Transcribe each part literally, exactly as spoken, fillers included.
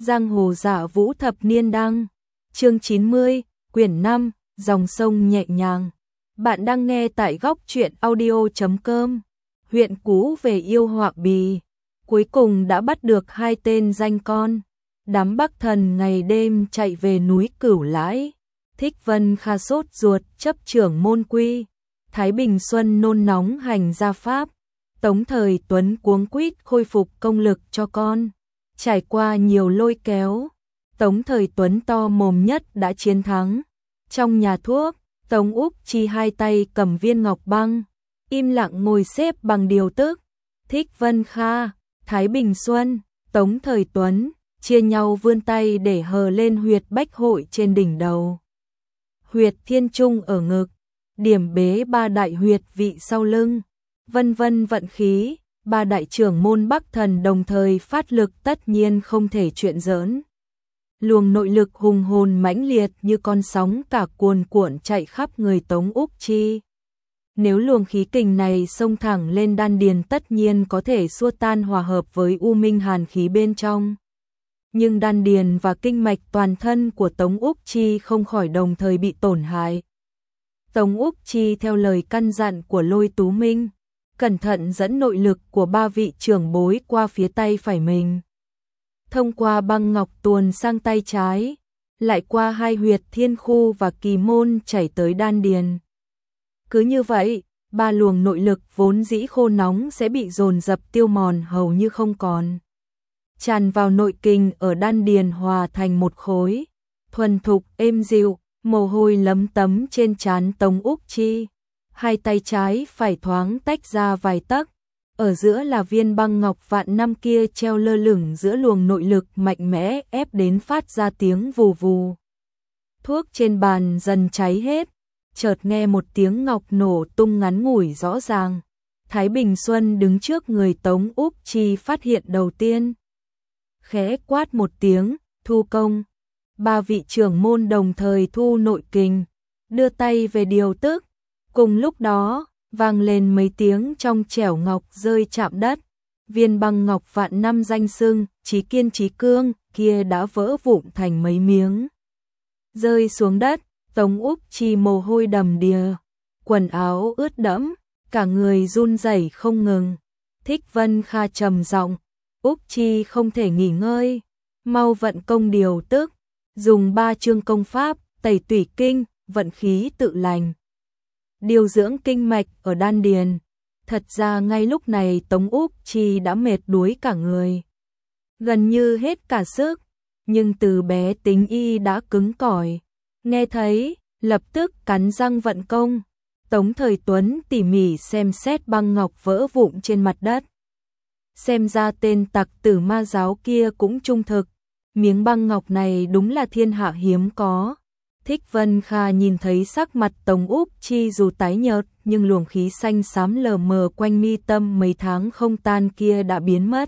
Giang hồ giả vũ thập niên đăng, chương chín mươi, quyển năm, dòng sông nhẹ nhàng. Bạn đang nghe tại góc truyện audio chấm com. Huyện Cú về yêu họa bì, cuối cùng đã bắt được hai tên danh con. Đám Bắc Thần ngày đêm chạy về núi Cửu Lãi. Thích Vân Kha sốt ruột chấp trưởng môn quy. Thái Bình Xuân nôn nóng hành gia pháp. Tống Thời Tuấn cuống quýt khôi phục công lực cho con. Trải qua nhiều lôi kéo, Tống Thời Tuấn to mồm nhất đã chiến thắng. Trong nhà thuốc, Tống Úc Chi hai tay cầm viên ngọc băng, im lặng ngồi xếp bằng điều tức. Thích Vân Kha, Thái Bình Xuân, Tống Thời Tuấn chia nhau vươn tay để hờ lên huyệt bách hội trên đỉnh đầu, huyệt thiên trung ở ngực, điểm bế ba đại huyệt vị sau lưng, vân vân vận khí. Ba đại trưởng môn Bắc Thần đồng thời phát lực tất nhiên không thể chuyện giỡn. Luồng nội lực hùng hồn mãnh liệt như con sóng cả cuồn cuộn chạy khắp người Tống Úc Chi. Nếu luồng khí kình này xông thẳng lên đan điền tất nhiên có thể xua tan hòa hợp với u minh hàn khí bên trong. Nhưng đan điền và kinh mạch toàn thân của Tống Úc Chi không khỏi đồng thời bị tổn hại. Tống Úc Chi theo lời căn dặn của Lôi Tú Minh, cẩn thận dẫn nội lực của ba vị trưởng bối qua phía tay phải mình. Thông qua băng ngọc tuồn sang tay trái, lại qua hai huyệt thiên khu và kỳ môn chảy tới đan điền. Cứ như vậy, ba luồng nội lực vốn dĩ khô nóng sẽ bị dồn dập tiêu mòn hầu như không còn. Tràn vào nội kinh ở đan điền hòa thành một khối, thuần thục êm dịu, mồ hôi lấm tấm trên trán Tống Úc Chi. Hai tay trái phải thoáng tách ra vài tấc, ở giữa là viên băng ngọc vạn năm kia treo lơ lửng giữa luồng nội lực mạnh mẽ ép đến phát ra tiếng vù vù. Thuốc trên bàn dần cháy hết, chợt nghe một tiếng ngọc nổ tung ngắn ngủi rõ ràng. Thái Bình Xuân đứng trước người Tống Úc Chi phát hiện đầu tiên. Khẽ quát một tiếng, thu công. Ba vị trưởng môn đồng thời thu nội kình, đưa tay về điều tức. Cùng lúc đó, vang lên mấy tiếng trong trẻo ngọc rơi chạm đất. Viên băng ngọc vạn năm danh xưng, Chí Kiên Chí Cương kia đã vỡ vụn thành mấy miếng. Rơi xuống đất, Tống Úc Chi mồ hôi đầm đìa, quần áo ướt đẫm, cả người run rẩy không ngừng. Thích Vân Kha trầm giọng, Úc Chi không thể nghỉ ngơi, mau vận công điều tức, dùng ba chương công pháp, tẩy tủy kinh, vận khí tự lành. Điều dưỡng kinh mạch ở đan điền. Thật ra ngay lúc này Tống Úc Chi đã mệt đuối cả người, gần như hết cả sức, nhưng từ bé tính y đã cứng cỏi. Nghe thấy, lập tức cắn răng vận công. Tống Thời Tuấn tỉ mỉ xem xét băng ngọc vỡ vụn trên mặt đất. Xem ra tên tặc tử ma giáo kia cũng trung thực, miếng băng ngọc này đúng là thiên hạ hiếm có. Thích Vân Kha nhìn thấy sắc mặt Tống Úc Chi dù tái nhợt, nhưng luồng khí xanh xám lờ mờ quanh mi tâm mấy tháng không tan kia đã biến mất.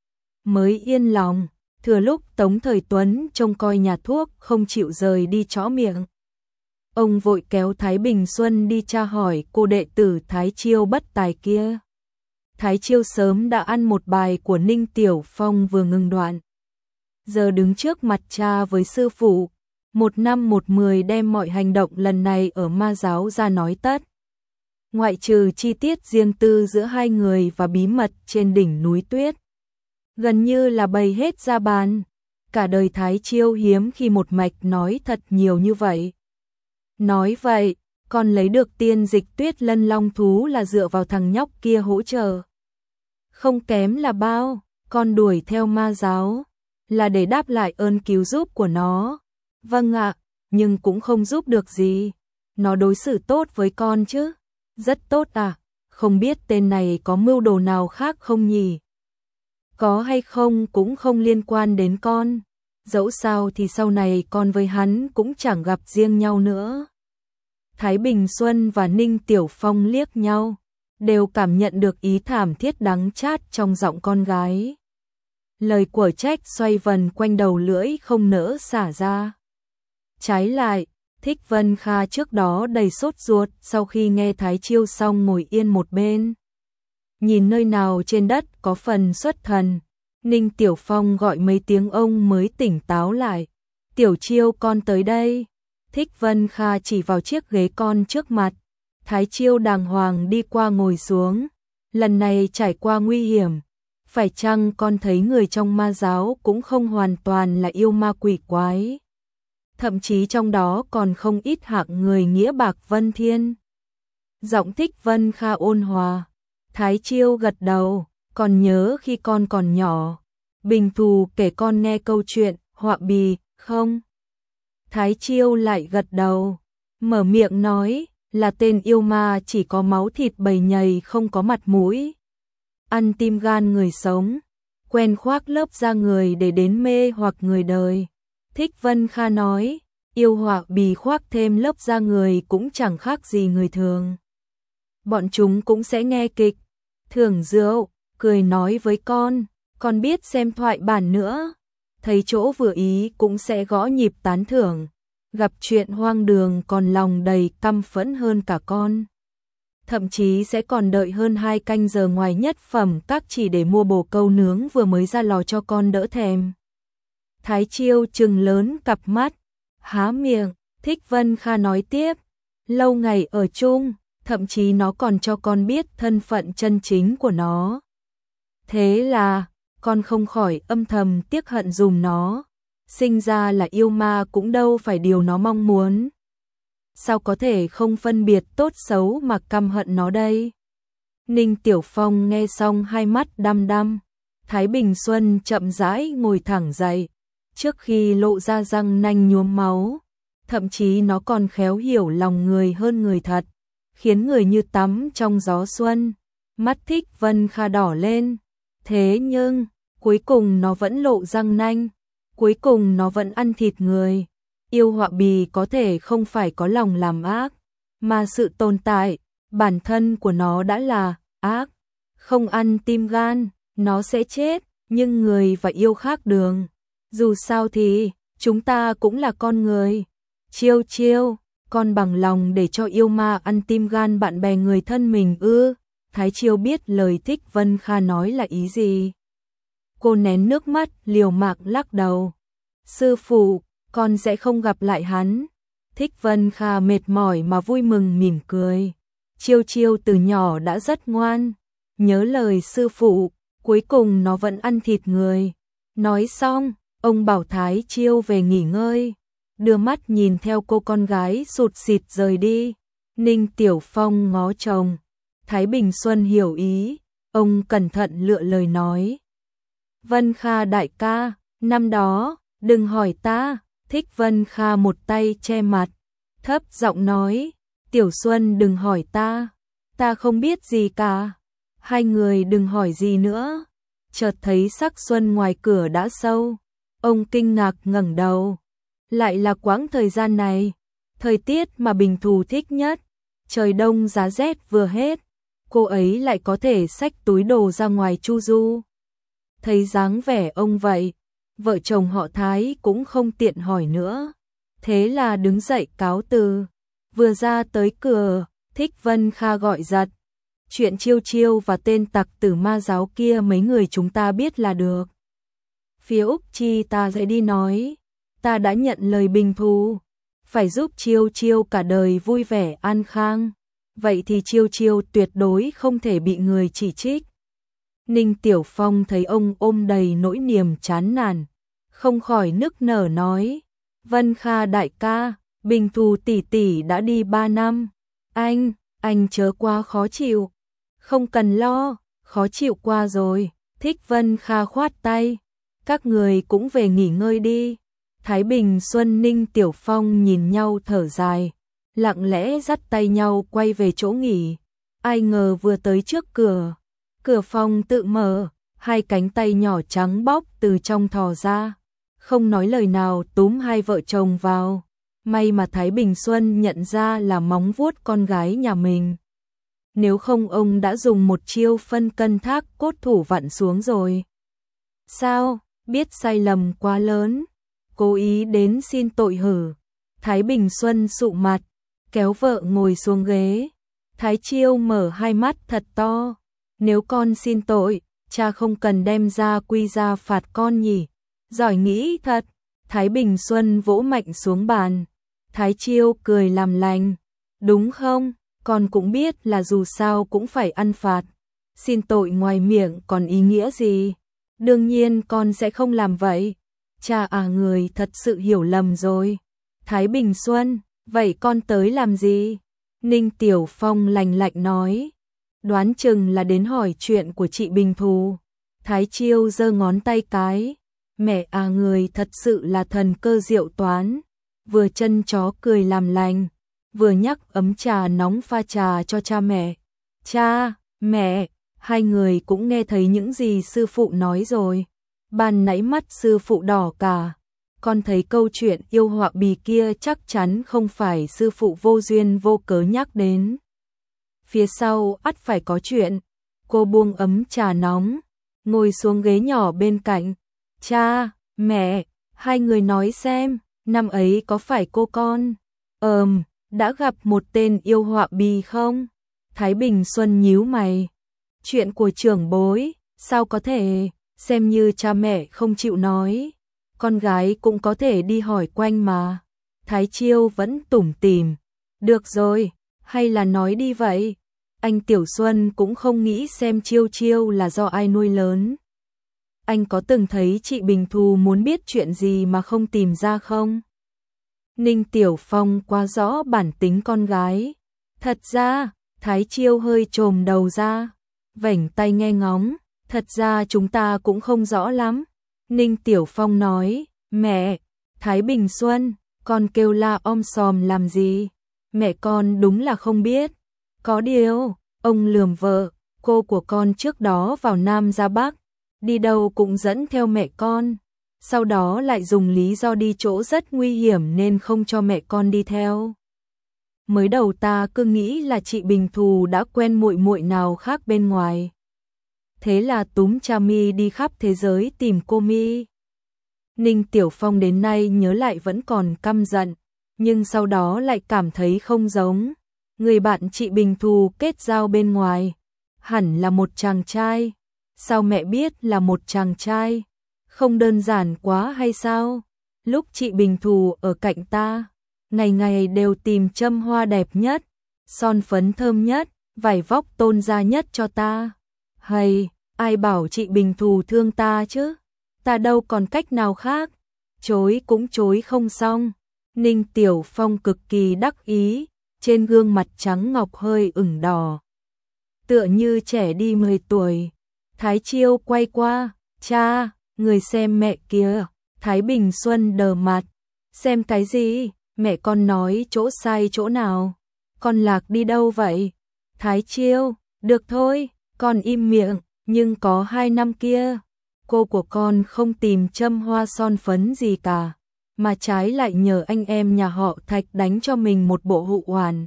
Mới yên lòng, thừa lúc Tống Thời Tuấn trông coi nhà thuốc không chịu rời đi chõ miệng. Ông vội kéo Thái Bình Xuân đi tra hỏi cô đệ tử Thái Chiêu bất tài kia. Thái Chiêu sớm đã ăn một bài của Ninh Tiểu Phong vừa ngừng đoạn. Giờ đứng trước mặt cha với sư phụ, một năm một mười đem mọi hành động lần này ở ma giáo ra nói tất. Ngoại trừ chi tiết riêng tư giữa hai người và bí mật trên đỉnh núi tuyết, gần như là bày hết ra bàn. Cả đời Thái Chiêu hiếm khi một mạch nói thật nhiều như vậy. Nói vậy, con lấy được tiên dịch tuyết lân long thú là dựa vào thằng nhóc kia hỗ trợ. Không kém là bao, con đuổi theo ma giáo là để đáp lại ơn cứu giúp của nó. Vâng ạ, nhưng cũng không giúp được gì. Nó đối xử tốt với con chứ? Rất tốt à, không biết tên này có mưu đồ nào khác không nhỉ? Có hay không cũng không liên quan đến con. Dẫu sao thì sau này con với hắn cũng chẳng gặp riêng nhau nữa. Thái Bình Xuân và Ninh Tiểu Phong liếc nhau, đều cảm nhận được ý thảm thiết đắng chát trong giọng con gái. Lời của trách xoay vần quanh đầu lưỡi không nỡ xả ra. Trái lại, Thích Vân Kha trước đó đầy sốt ruột sau khi nghe Thái Chiêu xong ngồi yên một bên. Nhìn nơi nào trên đất có phần xuất thần, Ninh Tiểu Phong gọi mấy tiếng ông mới tỉnh táo lại. Tiểu Chiêu con tới đây. Thích Vân Kha chỉ vào chiếc ghế con trước mặt. Thái Chiêu đàng hoàng đi qua ngồi xuống. Lần này trải qua nguy hiểm. Phải chăng con thấy người trong ma giáo cũng không hoàn toàn là yêu ma quỷ quái. Thậm chí trong đó còn không ít hạng người nghĩa bạc vân thiên. Giọng Thích Vân Kha ôn hòa. Thái Chiêu gật đầu. Còn nhớ khi con còn nhỏ. Bình Thù kể con nghe câu chuyện họa bì không? Thái Chiêu lại gật đầu. Mở miệng nói là tên yêu ma chỉ có máu thịt bầy nhầy không có mặt mũi. Ăn tim gan người sống. Quen khoác lớp da người để đến mê hoặc người đời. Thích Vân Kha nói. Yêu họa bì khoác thêm lớp da người cũng chẳng khác gì người thường. Bọn chúng cũng sẽ nghe kịch. Thưởng rượu. Cười nói với con. Con biết xem thoại bản nữa. Thấy chỗ vừa ý cũng sẽ gõ nhịp tán thưởng. Gặp chuyện hoang đường còn lòng đầy căm phẫn hơn cả con. Thậm chí sẽ còn đợi hơn hai canh giờ ngoài nhất phẩm các chỉ để mua bồ câu nướng vừa mới ra lò cho con đỡ thèm. Thái Chiêu trừng lớn cặp mắt, há miệng. Thích Vân Kha nói tiếp. Lâu ngày ở chung, thậm chí nó còn cho con biết thân phận chân chính của nó. Thế là, con không khỏi âm thầm tiếc hận dùm nó. Sinh ra là yêu ma cũng đâu phải điều nó mong muốn. Sao có thể không phân biệt tốt xấu mà căm hận nó đây? Ninh Tiểu Phong nghe xong hai mắt đăm đăm. Thái Bình Xuân chậm rãi ngồi thẳng dậy. Trước khi lộ ra răng nanh nhuốm máu. Thậm chí nó còn khéo hiểu lòng người hơn người thật. Khiến người như tắm trong gió xuân. Mắt Thích Vân Kha đỏ lên. Thế nhưng, cuối cùng nó vẫn lộ răng nanh. Cuối cùng nó vẫn ăn thịt người. Yêu họa bì có thể không phải có lòng làm ác, mà sự tồn tại, bản thân của nó đã là ác. Không ăn tim gan, nó sẽ chết, nhưng người và yêu khác đường. Dù sao thì, chúng ta cũng là con người. Chiêu Chiêu, con bằng lòng để cho yêu ma ăn tim gan bạn bè người thân mình ư? Thái Chiêu biết lời Thích Vân Kha nói là ý gì. Cô nén nước mắt, liều mạng lắc đầu. Sư phụ, con sẽ không gặp lại hắn. Thích Vân Kha mệt mỏi mà vui mừng mỉm cười. Chiêu Chiêu từ nhỏ đã rất ngoan. Nhớ lời sư phụ, cuối cùng nó vẫn ăn thịt người. Nói xong, ông bảo Thái Chiêu về nghỉ ngơi. Đưa mắt nhìn theo cô con gái sụt sịt rời đi. Ninh Tiểu Phong ngó chồng. Thái Bình Xuân hiểu ý. Ông cẩn thận lựa lời nói. Vân Kha đại ca, năm đó, đừng hỏi ta. Thích Vân Kha một tay che mặt, thấp giọng nói. Tiểu Xuân đừng hỏi ta. Ta không biết gì cả. Hai người đừng hỏi gì nữa. Chợt thấy sắc xuân ngoài cửa đã sâu. Ông kinh ngạc ngẩng đầu. Lại là quãng thời gian này. Thời tiết mà Bình Thù thích nhất. Trời đông giá rét vừa hết. Cô ấy lại có thể xách túi đồ ra ngoài chu du. Thấy dáng vẻ ông vậy, vợ chồng họ Thái cũng không tiện hỏi nữa. Thế là đứng dậy cáo từ. Vừa ra tới cửa, Thích Vân Kha gọi giật. Chuyện Chiêu Chiêu và tên tặc tử ma giáo kia mấy người chúng ta biết là được. Phía Úc Chi ta sẽ đi nói. Ta đã nhận lời Bình Thù. Phải giúp Chiêu Chiêu cả đời vui vẻ an khang. Vậy thì Chiêu Chiêu tuyệt đối không thể bị người chỉ trích. Ninh Tiểu Phong thấy ông ôm đầy nỗi niềm chán nản, không khỏi nức nở nói. Vân Kha đại ca, Bình Thù tỷ tỷ đã đi ba năm. Anh, anh chớ quá khó chịu. Không cần lo, khó chịu qua rồi. Thích Vân Kha khoát tay. Các người cũng về nghỉ ngơi đi. Thái Bình Xuân Ninh Tiểu Phong nhìn nhau thở dài. Lặng lẽ dắt tay nhau quay về chỗ nghỉ. Ai ngờ vừa tới trước cửa. Cửa phòng tự mở, hai cánh tay nhỏ trắng bóc từ trong thò ra. Không nói lời nào túm hai vợ chồng vào. May mà Thái Bình Xuân nhận ra là móng vuốt con gái nhà mình. Nếu không ông đã dùng một chiêu phân cân thác cốt thủ vặn xuống rồi. Sao, biết sai lầm quá lớn, cố ý đến xin tội hử. Thái Bình Xuân sụ mặt, kéo vợ ngồi xuống ghế. Thái Chiêu mở hai mắt thật to. Nếu con xin tội, cha không cần đem ra quy ra phạt con nhỉ, giỏi nghĩ thật. Thái Bình Xuân vỗ mạnh xuống bàn. Thái Chiêu cười làm lành, đúng không, con cũng biết là dù sao cũng phải ăn phạt, xin tội ngoài miệng còn ý nghĩa gì, đương nhiên con sẽ không làm vậy. Cha à, người thật sự hiểu lầm rồi. Thái Bình Xuân, vậy con tới làm gì? Ninh Tiểu Phong lạnh lạnh nói, đoán chừng là đến hỏi chuyện của chị Bình Thù. Thái Chiêu giơ ngón tay cái, mẹ à, người thật sự là thần cơ diệu toán, vừa chân chó cười làm lành, vừa nhắc ấm trà nóng pha trà cho cha mẹ. Cha, mẹ, hai người cũng nghe thấy những gì sư phụ nói rồi. Ban nãy mắt sư phụ đỏ cả, con thấy câu chuyện yêu họa bì kia chắc chắn không phải sư phụ vô duyên vô cớ nhắc đến. Phía sau ắt phải có chuyện. Cô buông ấm trà nóng, ngồi xuống ghế nhỏ bên cạnh. Cha, mẹ, hai người nói xem, năm ấy có phải cô con ờm đã gặp một tên yêu họa bì không? Thái Bình Xuân nhíu mày. Chuyện của trưởng bối, sao có thể, xem như cha mẹ không chịu nói, con gái cũng có thể đi hỏi quanh mà. Thái Chiêu vẫn tủm tỉm, được rồi, hay là nói đi vậy. Anh Tiểu Xuân cũng không nghĩ xem Chiêu Chiêu là do ai nuôi lớn. Anh có từng thấy chị Bình Thù muốn biết chuyện gì mà không tìm ra không? Ninh Tiểu Phong quá rõ bản tính con gái. Thật ra, Thái Chiêu hơi trồm đầu ra, vểnh tay nghe ngóng, thật ra chúng ta cũng không rõ lắm. Ninh Tiểu Phong nói, mẹ, Thái Bình Xuân, con kêu la om sòm làm gì? Mẹ con đúng là không biết. Có điều, ông lườm vợ, cô của con trước đó vào Nam ra Bắc, đi đâu cũng dẫn theo mẹ con, sau đó lại dùng lý do đi chỗ rất nguy hiểm nên không cho mẹ con đi theo. Mới đầu ta cứ nghĩ là chị Bình Thù đã quen muội muội nào khác bên ngoài. Thế là túm cha mi đi khắp thế giới tìm cô mi. Ninh Tiểu Phong đến nay nhớ lại vẫn còn căm giận, nhưng sau đó lại cảm thấy không giống. Người bạn chị Bình Thù kết giao bên ngoài, hẳn là một chàng trai. Sao mẹ biết là một chàng trai? Không đơn giản quá hay sao? Lúc chị Bình Thù ở cạnh ta, ngày ngày đều tìm châm hoa đẹp nhất, son phấn thơm nhất, vải vóc tôn gia nhất cho ta. Hay, ai bảo chị Bình Thù thương ta chứ? Ta đâu còn cách nào khác. Chối cũng chối không xong. Ninh Tiểu Phong cực kỳ đắc ý, trên gương mặt trắng ngọc hơi ửng đỏ, tựa như trẻ đi mười tuổi. Thái Chiêu quay qua, cha, người xem mẹ kìa. Thái Bình Xuân đờ mặt, xem cái gì? Mẹ con nói chỗ sai chỗ nào? Con lạc đi đâu vậy? Thái Chiêu, được thôi, con im miệng, nhưng có hai năm kia, cô của con không tìm châm hoa son phấn gì cả, mà trái lại nhờ anh em nhà họ Thạch đánh cho mình một bộ hụ hoàn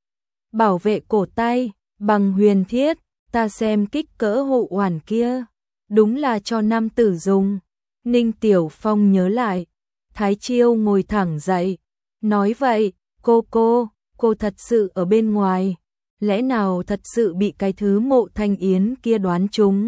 bảo vệ cổ tay, bằng huyền thiết. Ta xem kích cỡ hộ hoàn kia, đúng là cho nam tử dùng. Ninh Tiểu Phong nhớ lại. Thái Chiêu ngồi thẳng dậy, nói vậy, cô cô, cô thật sự ở bên ngoài, lẽ nào thật sự bị cái thứ Mộ Thanh Yến kia đoán trúng?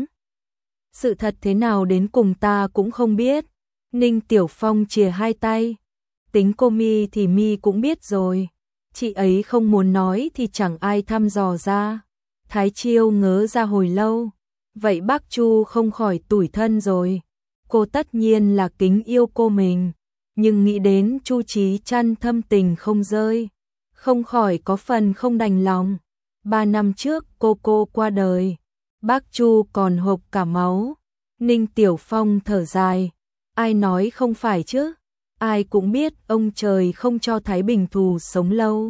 Sự thật thế nào đến cùng ta cũng không biết. Ninh Tiểu Phong chìa hai tay, tính cô mi thì mi cũng biết rồi, chị ấy không muốn nói thì chẳng ai thăm dò ra. Thái Chiêu ngớ ra hồi lâu, vậy bác Chu không khỏi tủi thân rồi. Cô tất nhiên là kính yêu cô mình, nhưng nghĩ đến Chu Chí Chăn thâm tình không rơi, không khỏi có phần không đành lòng. Ba năm trước cô cô qua đời, bác Chu còn hộc cả máu. Ninh Tiểu Phong thở dài, ai nói không phải chứ, ai cũng biết ông trời không cho Thái Bình Thù sống lâu.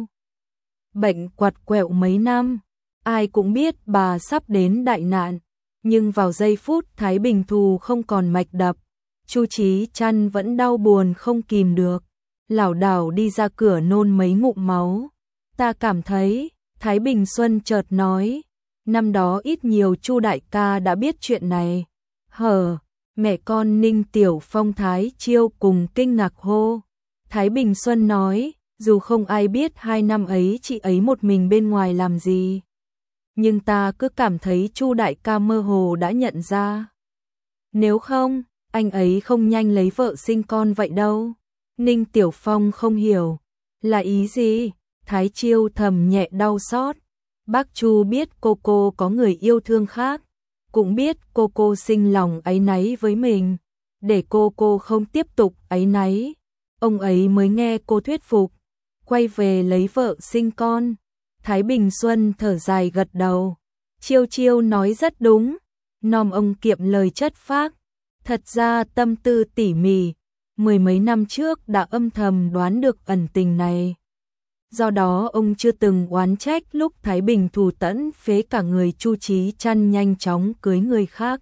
Bệnh quặt quẹo mấy năm, ai cũng biết bà sắp đến đại nạn, nhưng vào giây phút Thái Bình Thù không còn mạch đập, Chu Chí Chăn vẫn đau buồn không kìm được, lảo đảo đi ra cửa nôn mấy ngụm máu. Ta cảm thấy, Thái Bình Xuân chợt nói, năm đó ít nhiều Chu đại ca đã biết chuyện này. Hờ, mẹ con Ninh Tiểu Phong Thái Chiêu cùng kinh ngạc hô. Thái Bình Xuân nói, dù không ai biết hai năm ấy chị ấy một mình bên ngoài làm gì, nhưng ta cứ cảm thấy Chu đại ca mơ hồ đã nhận ra. Nếu không, anh ấy không nhanh lấy vợ sinh con vậy đâu. Ninh Tiểu Phong không hiểu, là ý gì? Thái Chiêu thầm nhẹ đau xót. Bác Chu biết cô cô có người yêu thương khác, cũng biết cô cô sinh lòng áy náy với mình, để cô cô không tiếp tục áy náy. Ông ấy mới nghe cô thuyết phục, quay về lấy vợ sinh con. Thái Bình Xuân thở dài gật đầu. Chiêu Chiêu nói rất đúng, nom ông kiệm lời chất phác. Thật ra tâm tư tỉ mỉ, mười mấy năm trước đã âm thầm đoán được ẩn tình này. Do đó ông chưa từng oán trách lúc Thái Bình thù tẫn phế cả người Chu Chí Chăn nhanh chóng cưới người khác.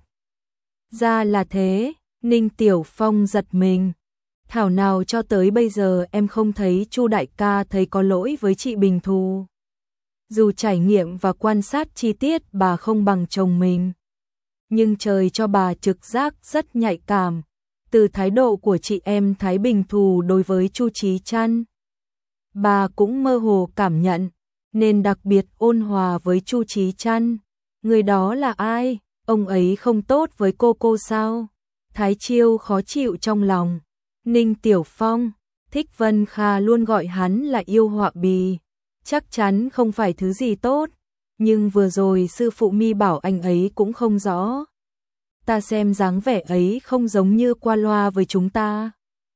Ra là thế, Ninh Tiểu Phong giật mình. Thảo nào cho tới bây giờ em không thấy Chu đại ca thấy có lỗi với chị Bình Thù. Dù trải nghiệm và quan sát chi tiết bà không bằng chồng mình, nhưng trời cho bà trực giác rất nhạy cảm, từ thái độ của chị em Thái Bình Thù đối với Chu Chí Chăn. Bà cũng mơ hồ cảm nhận, nên đặc biệt ôn hòa với Chu Chí Chăn. Người đó là ai? Ông ấy không tốt với cô cô sao? Thái Chiêu khó chịu trong lòng. Ninh Tiểu Phong, Thích Vân Kha luôn gọi hắn là yêu họa bì. Chắc chắn không phải thứ gì tốt, nhưng vừa rồi sư phụ Mi bảo anh ấy cũng không rõ. Ta xem dáng vẻ ấy không giống như qua loa với chúng ta.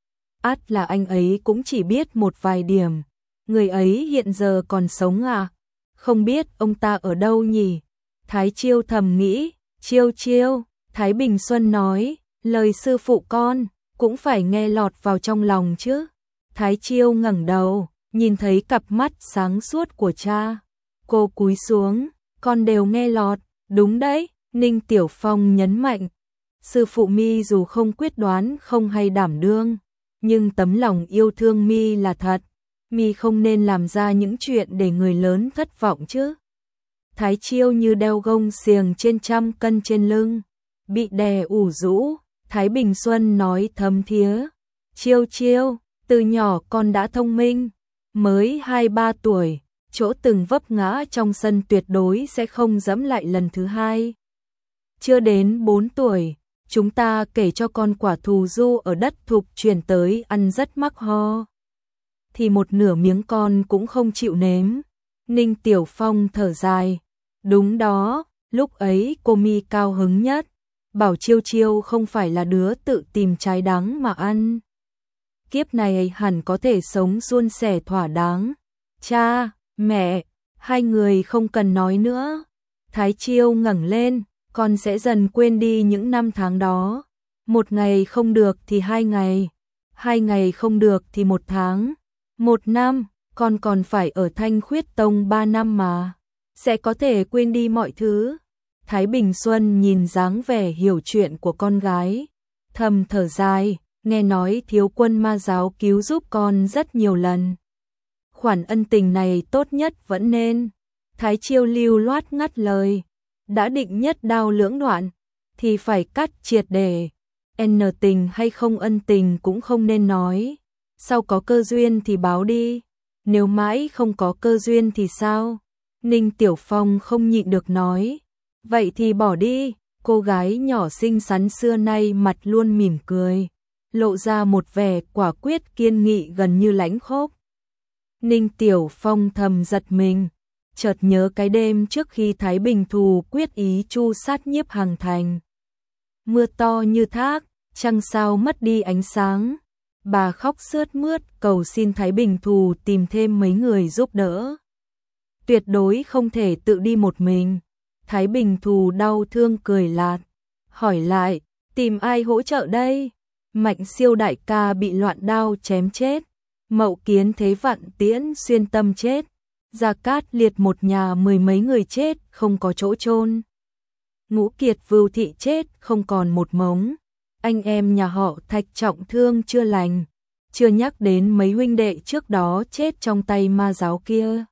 Át là anh ấy cũng chỉ biết một vài điểm. Người ấy hiện giờ còn sống à? Không biết ông ta ở đâu nhỉ? Thái Chiêu thầm nghĩ. Chiêu Chiêu, Thái Bình Xuân nói, lời sư phụ con cũng phải nghe lọt vào trong lòng chứ. Thái Chiêu ngẩng đầu, nhìn thấy cặp mắt sáng suốt của cha. Cô cúi xuống, con đều nghe lọt. Đúng đấy, Ninh Tiểu Phong nhấn mạnh. Sư phụ Mi dù không quyết đoán không hay đảm đương, nhưng tấm lòng yêu thương Mi là thật. Mi không nên làm ra những chuyện để người lớn thất vọng chứ. Thái Chiêu như đeo gông xiềng trên trăm cân trên lưng, bị đè ủ rũ. Thái Bình Xuân nói thấm thía. Chiêu Chiêu, từ nhỏ con đã thông minh, mới hai ba tuổi, chỗ từng vấp ngã trong sân tuyệt đối sẽ không dẫm lại lần thứ hai. Chưa đến bốn tuổi, chúng ta kể cho con quả thù du ở đất thục chuyển tới ăn rất mắc ho, thì một nửa miếng con cũng không chịu nếm. Ninh Tiểu Phong thở dài. Đúng đó, lúc ấy cô Mi cao hứng nhất, bảo Chiêu Chiêu không phải là đứa tự tìm trái đắng mà ăn. Kiếp này hẳn có thể sống suôn sẻ thỏa đáng. Cha, mẹ, hai người không cần nói nữa. Thái Chiêu ngẩng lên, con sẽ dần quên đi những năm tháng đó. Một ngày không được thì hai ngày, hai ngày không được thì một tháng, một năm, con còn phải ở Thanh Khuyết Tông ba năm mà, sẽ có thể quên đi mọi thứ. Thái Bình Xuân nhìn dáng vẻ hiểu chuyện của con gái, thầm thở dài, nghe nói thiếu quân ma giáo cứu giúp con rất nhiều lần. Khoản ân tình này tốt nhất vẫn nên. Thái Chiêu lưu loát ngắt lời, đã định nhất đao lưỡng đoạn, thì phải cắt triệt để. N tình hay không ân tình cũng không nên nói. Sau có cơ duyên thì báo đi, nếu mãi không có cơ duyên thì sao? Ninh Tiểu Phong không nhịn được nói, vậy thì bỏ đi. Cô gái nhỏ xinh xắn xưa nay mặt luôn mỉm cười, lộ ra một vẻ quả quyết kiên nghị gần như lãnh khốc. Ninh Tiểu Phong thầm giật mình, chợt nhớ cái đêm trước khi Thái Bình Thù quyết ý chu sát Nhiếp Hằng Thành. Mưa to như thác, trăng sao mất đi ánh sáng. Bà khóc sướt mướt cầu xin Thái Bình Thù tìm thêm mấy người giúp đỡ. Tuyệt đối không thể tự đi một mình. Thái Bình Thù đau thương cười lạt, hỏi lại, tìm ai hỗ trợ đây? Mạnh Siêu đại ca bị loạn đao chém chết, Mậu Kiến thế vạn tiễn xuyên tâm chết, Gia Cát Liệt một nhà mười mấy người chết không có chỗ chôn, Ngũ Kiệt Vưu thị chết không còn một mống, anh em nhà họ Thạch trọng thương chưa lành, chưa nhắc đến mấy huynh đệ trước đó chết trong tay ma giáo kia.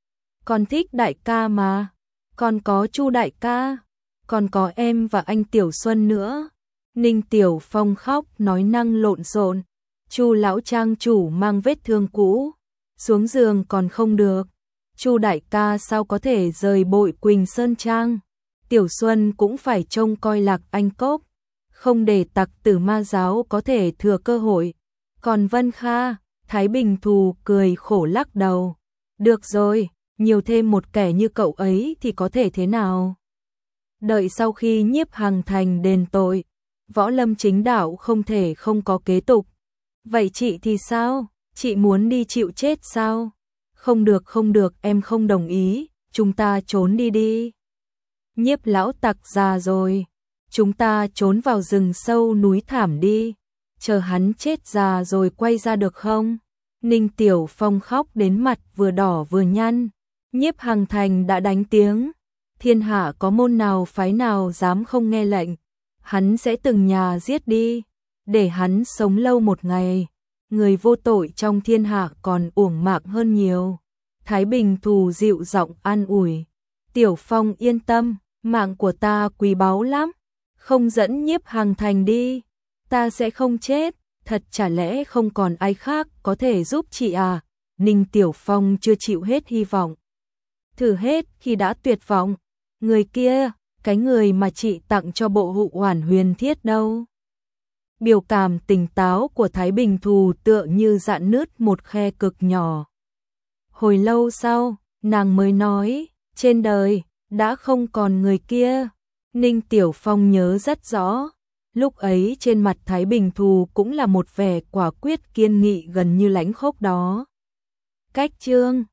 Con thích đại ca mà, còn có Chu đại ca, còn có em và anh Tiểu Xuân nữa. Ninh Tiểu Phong khóc nói năng lộn xộn. Chu lão trang chủ mang vết thương cũ, xuống giường còn không được, Chu đại ca sao có thể rời Bội Quỳnh Sơn Trang? Tiểu Xuân cũng phải trông coi Lạc Anh Cốc, không để tặc tử ma giáo có thể thừa cơ hội. Còn Vân Kha, Thái Bình Thù cười khổ lắc đầu. Được rồi, nhiều thêm một kẻ như cậu ấy thì có thể thế nào? Đợi sau khi Nhiếp Hằng Thành đền tội, võ lâm chính đạo không thể không có kế tục. Vậy chị thì sao? Chị muốn đi chịu chết sao? Không được không được, em không đồng ý, chúng ta trốn đi đi. Nhiếp lão tặc già rồi, chúng ta trốn vào rừng sâu núi thảm đi, chờ hắn chết già rồi quay ra được không? Ninh Tiểu Phong khóc đến mặt vừa đỏ vừa nhăn. Nhiếp Hằng Thành đã đánh tiếng, thiên hạ có môn nào phái nào dám không nghe lệnh, hắn sẽ từng nhà giết đi, để hắn sống lâu một ngày. Người vô tội trong thiên hạ còn uổng mạng hơn nhiều. Thái Bình Thù dịu giọng an ủi. Tiểu Phong yên tâm, mạng của ta quý báu lắm, không dẫn Nhiếp Hằng Thành đi, ta sẽ không chết. Thật chả lẽ không còn ai khác có thể giúp chị à? Ninh Tiểu Phong chưa chịu hết hy vọng. Thử hết khi đã tuyệt vọng. Người kia, cái người mà chị tặng cho bộ Hụ Oản Huyền Thiết đâu? Biểu cảm tỉnh táo của Thái Bình Thù tựa như dạn nứt một khe cực nhỏ. Hồi lâu sau, nàng mới nói, trên đời, đã không còn người kia. Ninh Tiểu Phong nhớ rất rõ, lúc ấy trên mặt Thái Bình Thù cũng là một vẻ quả quyết kiên nghị gần như lãnh khốc đó. Cách chương